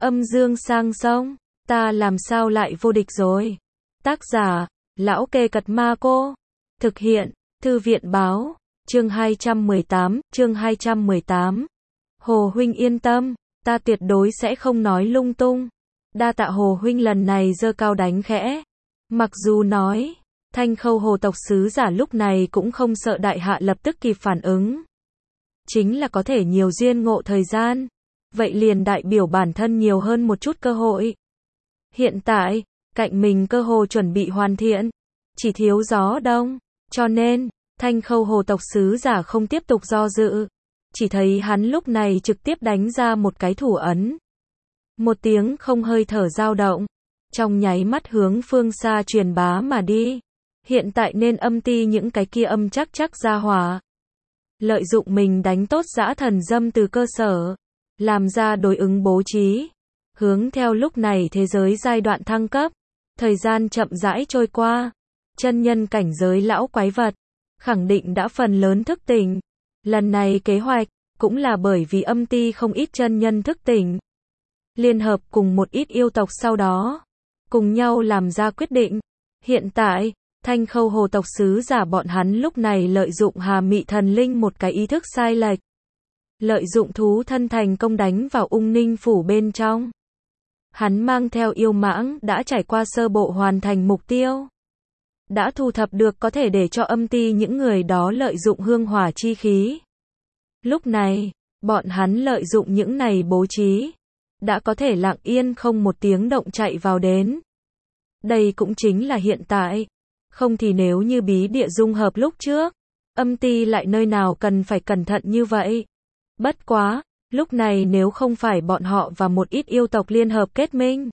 Âm dương sang sông, ta làm sao lại vô địch rồi. Tác giả, Lão Kê Cật Ma Cô. Thực hiện, Thư viện báo, chương 218. Hồ huynh yên tâm, ta tuyệt đối sẽ không nói lung tung. Đa tạ Hồ huynh lần này giơ cao đánh khẽ. Mặc dù nói, Thanh Khâu Hồ tộc sứ giả lúc này cũng không sợ đại hạ lập tức kịp phản ứng. Chính là có thể nhiều duyên ngộ thời gian. Vậy liền đại biểu bản thân nhiều hơn một chút cơ hội. Hiện tại, cạnh mình cơ hồ chuẩn bị hoàn thiện. Chỉ thiếu gió đông. Cho nên, Thanh Khâu Hồ tộc sứ giả không tiếp tục do dự. Chỉ thấy hắn lúc này trực tiếp đánh ra một cái thủ ấn. Một tiếng không hơi thở dao động. Trong nháy mắt hướng phương xa truyền bá mà đi. Hiện tại nên âm ti những cái kia âm chắc ra hỏa. Lợi dụng mình đánh tốt dã thần dâm từ cơ sở. Làm ra đối ứng bố trí. Hướng theo lúc này thế giới giai đoạn thăng cấp. Thời gian chậm rãi trôi qua. Chân nhân cảnh giới lão quái vật. Khẳng định đã phần lớn thức tỉnh. Lần này kế hoạch, cũng là bởi vì âm ti không ít chân nhân thức tỉnh. Liên hợp cùng một ít yêu tộc sau đó. Cùng nhau làm ra quyết định. Hiện tại, Thanh Khâu Hồ tộc sứ giả bọn hắn lúc này lợi dụng Hà Mị thần linh một cái ý thức sai lệch. Lợi dụng thú thân thành công đánh vào Ung Ninh phủ bên trong. Hắn mang theo yêu mãng đã trải qua sơ bộ hoàn thành mục tiêu. Đã thu thập được có thể để cho âm ti những người đó lợi dụng hương hỏa chi khí. Lúc này, bọn hắn lợi dụng những này bố trí. Đã có thể lặng yên không một tiếng động chạy vào đến. Đây cũng chính là hiện tại. Không thì nếu như bí địa dung hợp lúc trước. Âm ti lại nơi nào cần phải cẩn thận như vậy. Bất quá, lúc này nếu không phải bọn họ và một ít yêu tộc liên hợp kết minh.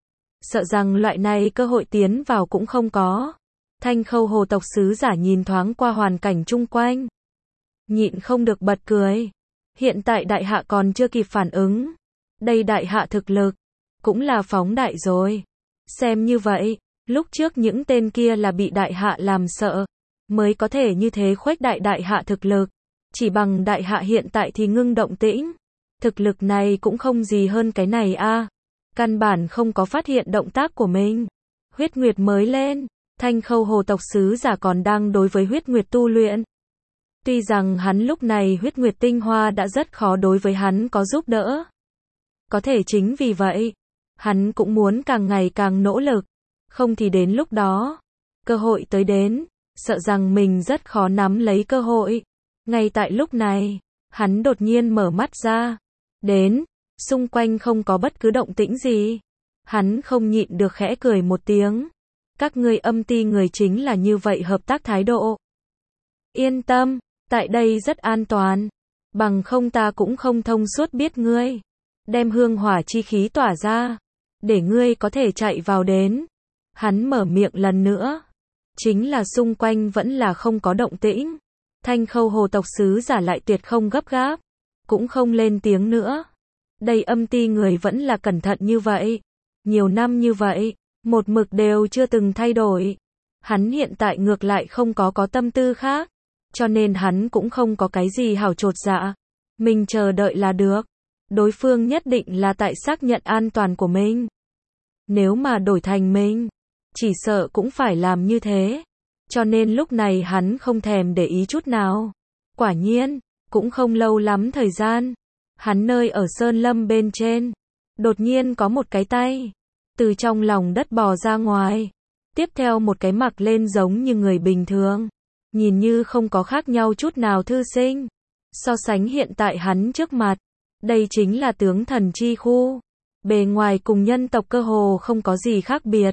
Sợ rằng loại này cơ hội tiến vào cũng không có. Thanh Khâu Hồ tộc sứ giả nhìn thoáng qua hoàn cảnh chung quanh. Nhịn không được bật cười. Hiện tại đại hạ còn chưa kịp phản ứng. Đây đại hạ thực lực. Cũng là phóng đại rồi. Xem như vậy, lúc trước những tên kia là bị đại hạ làm sợ. Mới có thể như thế khuếch đại hạ thực lực. Chỉ bằng đại hạ hiện tại thì ngưng động tĩnh. Thực lực này cũng không gì hơn cái này a. Căn bản không có phát hiện động tác của mình. Huyết Nguyệt mới lên. Thanh Khâu Hồ tộc sứ giả còn đang đối với huyết nguyệt tu luyện. Tuy rằng hắn lúc này huyết nguyệt tinh hoa đã rất khó đối với hắn có giúp đỡ. Có thể chính vì vậy, hắn cũng muốn càng ngày càng nỗ lực. Không thì đến lúc đó, cơ hội tới đến, sợ rằng mình rất khó nắm lấy cơ hội. Ngay tại lúc này, hắn đột nhiên mở mắt ra. Đến, xung quanh không có bất cứ động tĩnh gì. Hắn không nhịn được khẽ cười một tiếng. Các ngươi âm ti người chính là như vậy hợp tác thái độ. Yên tâm, tại đây rất an toàn. Bằng không ta cũng không thông suốt biết ngươi. Đem hương hỏa chi khí tỏa ra. Để ngươi có thể chạy vào đến. Hắn mở miệng lần nữa. Chính là xung quanh vẫn là không có động tĩnh. Thanh Khâu Hồ tộc sứ giả lại tuyệt không gấp gáp. Cũng không lên tiếng nữa. Đây âm ti người vẫn là cẩn thận như vậy. Nhiều năm như vậy. Một mực đều chưa từng thay đổi. Hắn hiện tại ngược lại không có tâm tư khác. Cho nên hắn cũng không có cái gì hảo chột dạ. Mình chờ đợi là được. Đối phương nhất định là tại xác nhận an toàn của mình. Nếu mà đổi thành mình, chỉ sợ cũng phải làm như thế. Cho nên lúc này hắn không thèm để ý chút nào. Quả nhiên, cũng không lâu lắm thời gian. Hắn nơi ở sơn lâm bên trên. Đột nhiên có một cái tay. Từ trong lòng đất bò ra ngoài. Tiếp theo một cái mặc lên giống như người bình thường. Nhìn như không có khác nhau chút nào thư sinh. So sánh hiện tại hắn trước mặt. Đây chính là tướng thần chi khu. Bề ngoài cùng nhân tộc cơ hồ không có gì khác biệt.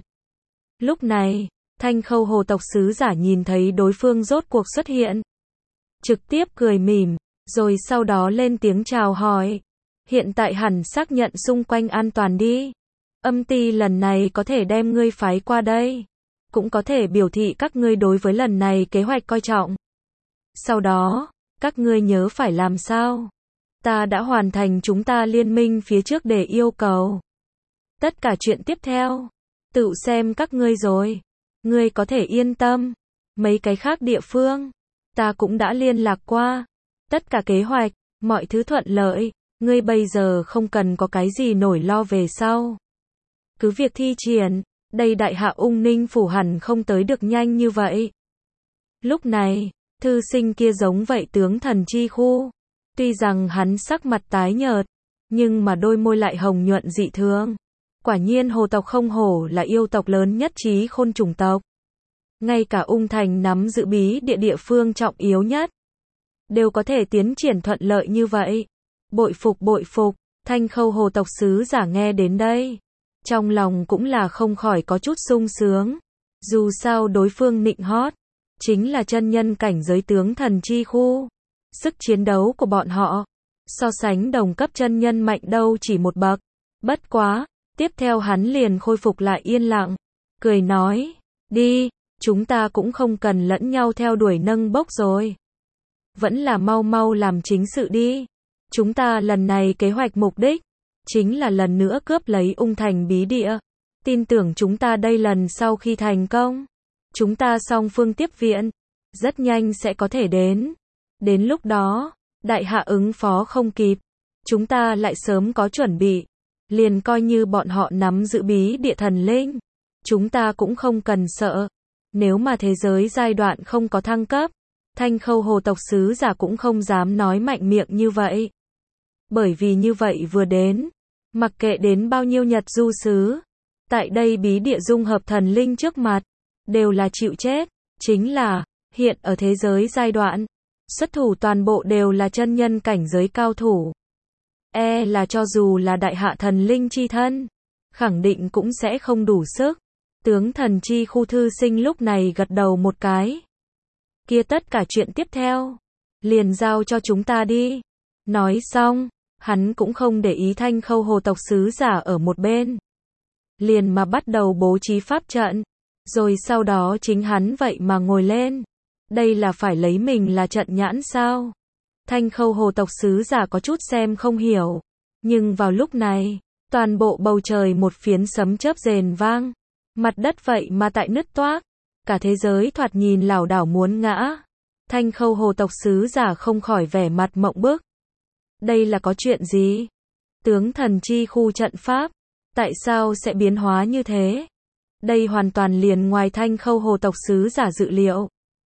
Lúc này, Thanh Khâu Hồ tộc sứ giả nhìn thấy đối phương rốt cuộc xuất hiện. Trực tiếp cười mỉm. Rồi sau đó lên tiếng chào hỏi. Hiện tại hẳn xác nhận xung quanh an toàn đi. Âm ti lần này có thể đem ngươi phái qua đây. Cũng có thể biểu thị các ngươi đối với lần này kế hoạch coi trọng. Sau đó, các ngươi nhớ phải làm sao? Ta đã hoàn thành chúng ta liên minh phía trước để yêu cầu. Tất cả chuyện tiếp theo, tự xem các ngươi rồi. Ngươi có thể yên tâm. Mấy cái khác địa phương, ta cũng đã liên lạc qua. Tất cả kế hoạch, mọi thứ thuận lợi. Ngươi bây giờ không cần có cái gì nổi lo về sau. Cứ việc thi triển, đây đại hạ Ung Ninh phủ hẳn không tới được nhanh như vậy. Lúc này, thư sinh kia giống vậy tướng thần chi khu. Tuy rằng hắn sắc mặt tái nhợt, nhưng mà đôi môi lại hồng nhuận dị thường. Quả nhiên hồ tộc không hổ là yêu tộc lớn nhất trí khôn chủng tộc. Ngay cả Ung Thành nắm giữ bí địa phương trọng yếu nhất, đều có thể tiến triển thuận lợi như vậy. Bội phục, Thanh Khâu hồ tộc sứ giả nghe đến đây. Trong lòng cũng là không khỏi có chút sung sướng. Dù sao đối phương nịnh hót, chính là chân nhân cảnh giới tướng thần chi khu. Sức chiến đấu của bọn họ, so sánh đồng cấp chân nhân mạnh đâu chỉ một bậc. Bất quá, tiếp theo hắn liền khôi phục lại yên lặng. Cười nói, đi, chúng ta cũng không cần lẫn nhau theo đuổi nâng bốc rồi. Vẫn là mau mau làm chính sự đi. Chúng ta lần này kế hoạch mục đích, chính là lần nữa cướp lấy Ung Thành bí địa. Tin tưởng chúng ta đây lần sau khi thành công, chúng ta song phương tiếp viện, rất nhanh sẽ có thể đến. Đến lúc đó, đại hạ ứng phó không kịp, chúng ta lại sớm có chuẩn bị. Liền coi như bọn họ nắm giữ bí địa thần linh, chúng ta cũng không cần sợ. Nếu mà thế giới giai đoạn không có thăng cấp, Thanh Khâu hồ tộc sứ giả cũng không dám nói mạnh miệng như vậy. Bởi vì như vậy vừa đến, mặc kệ đến bao nhiêu Nhật du sứ, tại đây bí địa dung hợp thần linh trước mặt, đều là chịu chết. Chính là, hiện ở thế giới giai đoạn, xuất thủ toàn bộ đều là chân nhân cảnh giới cao thủ. Là cho dù là đại hạ thần linh chi thân, khẳng định cũng sẽ không đủ sức. Tướng thần chi khu thư sinh lúc này gật đầu một cái. Kia tất cả chuyện tiếp theo, liền giao cho chúng ta đi. Nói xong, hắn cũng không để ý Thanh Khâu hồ tộc sứ giả ở một bên. Liền mà bắt đầu bố trí pháp trận. Rồi sau đó chính hắn vậy mà ngồi lên. Đây là phải lấy mình là trận nhãn sao? Thanh Khâu hồ tộc sứ giả có chút xem không hiểu. Nhưng vào lúc này, toàn bộ bầu trời một phiến sấm chớp rền vang. Mặt đất vậy mà tại nứt toác. Cả thế giới thoạt nhìn lảo đảo muốn ngã. Thanh Khâu hồ tộc sứ giả không khỏi vẻ mặt mộng bức. Đây là có chuyện gì? Tướng thần chi khu trận pháp, tại sao sẽ biến hóa như thế? Đây hoàn toàn liền ngoài Thanh Khâu hồ tộc sứ giả dự liệu.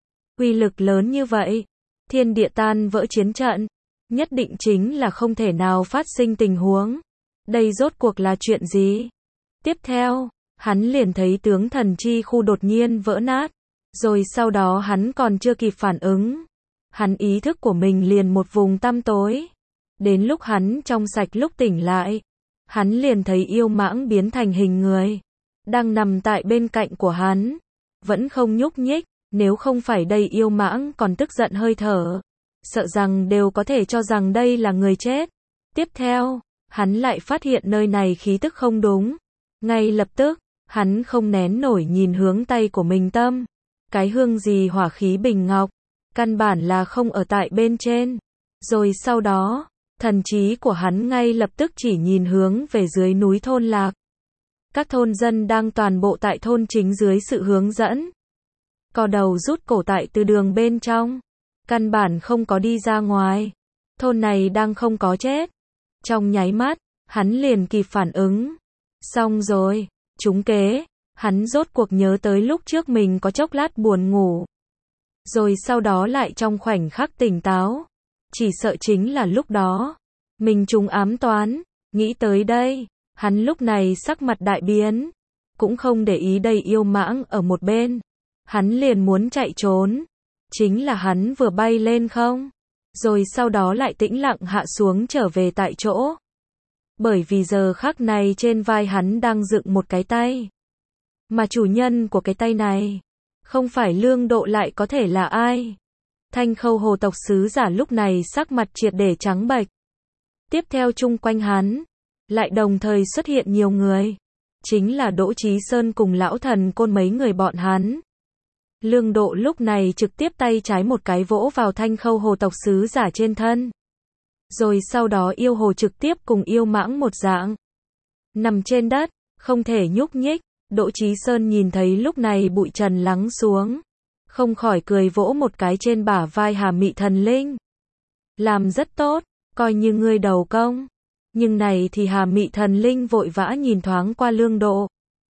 Uy lực lớn như vậy, thiên địa tan vỡ chiến trận, nhất định chính là không thể nào phát sinh tình huống. Đây rốt cuộc là chuyện gì? Tiếp theo, hắn liền thấy tướng thần chi khu đột nhiên vỡ nát. Rồi sau đó hắn còn chưa kịp phản ứng. Hắn ý thức của mình liền một vùng tăm tối. Đến lúc hắn trong sạch lúc tỉnh lại, hắn liền thấy yêu mãng biến thành hình người, đang nằm tại bên cạnh của hắn, vẫn không nhúc nhích. Nếu không phải đây yêu mãng còn tức giận hơi thở, sợ rằng đều có thể cho rằng đây là người chết. Tiếp theo, hắn lại phát hiện nơi này khí tức không đúng. Ngay lập tức, hắn không nén nổi nhìn hướng tay của mình tâm. Cái hương gì hỏa khí bình ngọc, căn bản là không ở tại bên trên. Rồi sau đó, thần trí của hắn ngay lập tức chỉ nhìn hướng về dưới núi thôn lạc. Các thôn dân đang toàn bộ tại thôn chính dưới sự hướng dẫn. Co đầu rút cổ tại từ đường bên trong. Căn bản không có đi ra ngoài. Thôn này đang không có chết. Trong nháy mắt, hắn liền kịp phản ứng. Xong rồi, trúng kế. Hắn rốt cuộc nhớ tới lúc trước mình có chốc lát buồn ngủ. Rồi sau đó lại trong khoảnh khắc tỉnh táo. Chỉ sợ chính là lúc đó. Mình trúng ám toán. Nghĩ tới đây, hắn lúc này sắc mặt đại biến. Cũng không để ý đây yêu mãng ở một bên. Hắn liền muốn chạy trốn. Chính là hắn vừa bay lên không. Rồi sau đó lại tĩnh lặng hạ xuống trở về tại chỗ. Bởi vì giờ khắc này trên vai hắn đang dựng một cái tay. Mà chủ nhân của cái tay này, không phải Lương Độ lại có thể là ai? Thanh Khâu hồ tộc sứ giả lúc này sắc mặt triệt để trắng bệch. Tiếp theo chung quanh hắn, lại đồng thời xuất hiện nhiều người. Chính là Đỗ Chí Sơn cùng lão thần côn mấy người bọn hắn. Lương Độ lúc này trực tiếp tay trái một cái vỗ vào Thanh Khâu hồ tộc sứ giả trên thân. Rồi sau đó yêu hồ trực tiếp cùng yêu mãng một dạng. Nằm trên đất, không thể nhúc nhích. Đỗ Chí Sơn nhìn thấy lúc này bụi trần lắng xuống. Không khỏi cười vỗ một cái trên bả vai Hà Mị thần linh. Làm rất tốt, coi như ngươi đầu công. Nhưng này thì Hà Mị Thần Linh vội vã nhìn thoáng qua Lương Độ.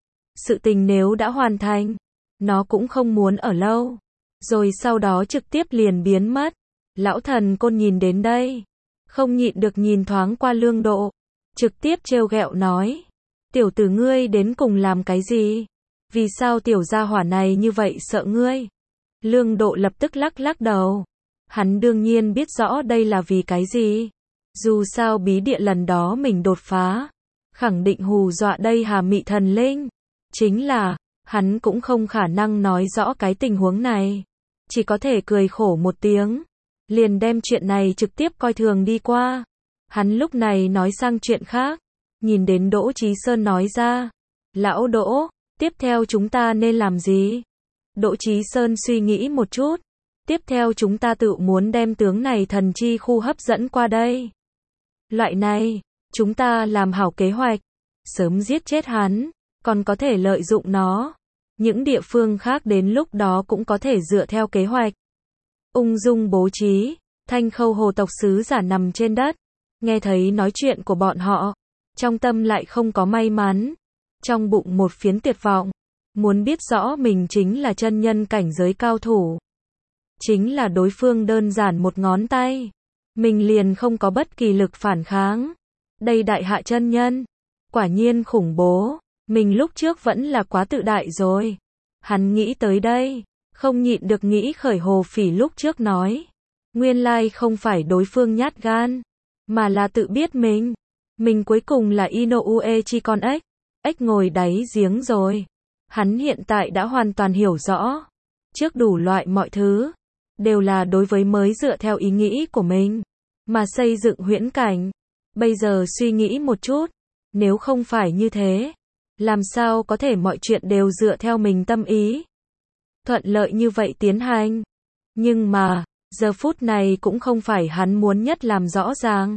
Sự tình nếu đã hoàn thành, nó cũng không muốn ở lâu. Rồi sau đó trực tiếp liền biến mất. Lão thần côn nhìn đến đây, không nhịn được nhìn thoáng qua Lương Độ, trực tiếp trêu ghẹo nói. Tiểu tử ngươi đến cùng làm cái gì? Vì sao tiểu gia hỏa này như vậy sợ ngươi? Lương Độ lập tức lắc lắc đầu. Hắn đương nhiên biết rõ đây là vì cái gì. Dù sao bí địa lần đó mình đột phá, khẳng định hù dọa đây Hà Mị Thần Linh. Chính là, hắn cũng không khả năng nói rõ cái tình huống này. Chỉ có thể cười khổ một tiếng. Liền đem chuyện này trực tiếp coi thường đi qua. Hắn lúc này nói sang chuyện khác. Nhìn đến Đỗ Chí Sơn nói ra. Lão Đỗ, tiếp theo chúng ta nên làm gì? Đỗ Chí Sơn suy nghĩ một chút. Tiếp theo chúng ta tự muốn đem tướng này thần chi khu hấp dẫn qua đây. Loại này, chúng ta làm hảo kế hoạch. Sớm giết chết hắn, còn có thể lợi dụng nó. Những địa phương khác đến lúc đó cũng có thể dựa theo kế hoạch. Ung dung bố trí, Thanh Khâu Hồ tộc sứ giả nằm trên đất. Nghe thấy nói chuyện của bọn họ. Trong tâm lại không có may mắn. Trong bụng một phiến tuyệt vọng. Muốn biết rõ mình chính là chân nhân cảnh giới cao thủ. Chính là đối phương đơn giản một ngón tay. Mình liền không có bất kỳ lực phản kháng. Đây đại hạ chân nhân. Quả nhiên khủng bố. Mình lúc trước vẫn là quá tự đại rồi. Hắn nghĩ tới đây. Không nhịn được nghĩ khởi Hồ Phỉ lúc trước nói. Nguyên lai không phải đối phương nhát gan. Mà là tự biết mình. Mình cuối cùng là Inoue chi con ếch. Ếch ngồi đáy giếng rồi. Hắn hiện tại đã hoàn toàn hiểu rõ. Trước đủ loại mọi thứ. Đều là đối với mới dựa theo ý nghĩ của mình. Mà xây dựng huyễn cảnh. Bây giờ suy nghĩ một chút. Nếu không phải như thế. Làm sao có thể mọi chuyện đều dựa theo mình tâm ý. Thuận lợi như vậy tiến hành. Nhưng mà, giờ phút này cũng không phải hắn muốn nhất làm rõ ràng.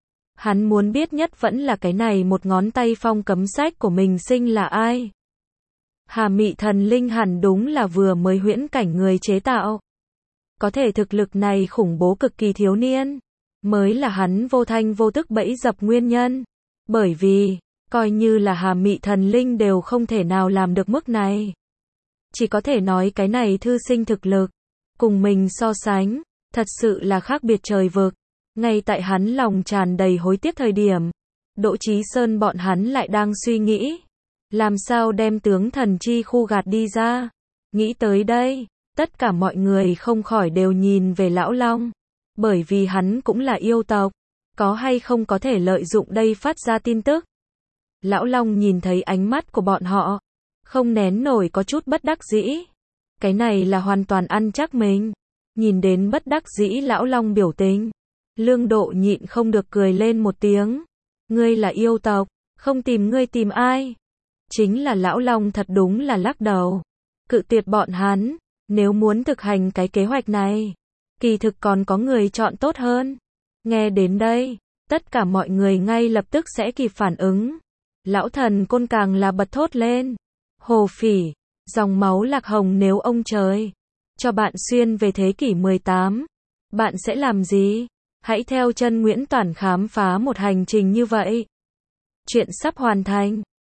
Hắn muốn biết nhất vẫn là cái này một ngón tay phong cấm sách của mình sinh là ai. Hà Mị Thần Linh hẳn đúng là vừa mới huyễn cảnh người chế tạo. Có thể thực lực này khủng bố cực kỳ thiếu niên. Mới là hắn vô thanh vô tức bẫy dập nguyên nhân. Bởi vì, coi như là Hà Mị Thần Linh đều không thể nào làm được mức này. Chỉ có thể nói cái này thư sinh thực lực. Cùng mình so sánh. Thật sự là khác biệt trời vực. Ngay tại hắn lòng tràn đầy hối tiếc thời điểm. Đỗ Chí Sơn bọn hắn lại đang suy nghĩ. Làm sao đem tướng thần chi khu gạt đi ra. Nghĩ tới đây. Tất cả mọi người không khỏi đều nhìn về Lão Long. Bởi vì hắn cũng là yêu tộc. Có hay không có thể lợi dụng đây phát ra tin tức. Lão Long nhìn thấy ánh mắt của bọn họ. Không nén nổi có chút bất đắc dĩ. Cái này là hoàn toàn ăn chắc mình. Nhìn đến bất đắc dĩ Lão Long biểu tình. Lương Độ nhịn không được cười lên một tiếng. Ngươi là yêu tộc. Không tìm ngươi tìm ai. Chính là Lão Long thật đúng là lắc đầu. Cự tuyệt bọn hắn. Nếu muốn thực hành cái kế hoạch này. Kỳ thực còn có người chọn tốt hơn. Nghe đến đây. Tất cả mọi người ngay lập tức sẽ kịp phản ứng. Lão thần côn càng là bật thốt lên. Hồ Phỉ. Dòng máu lạc hồng nếu ông trời. Cho bạn xuyên về thế kỷ 18. Bạn sẽ làm gì? Hãy theo chân Nguyễn Toản khám phá một hành trình như vậy. Chuyện sắp hoàn thành.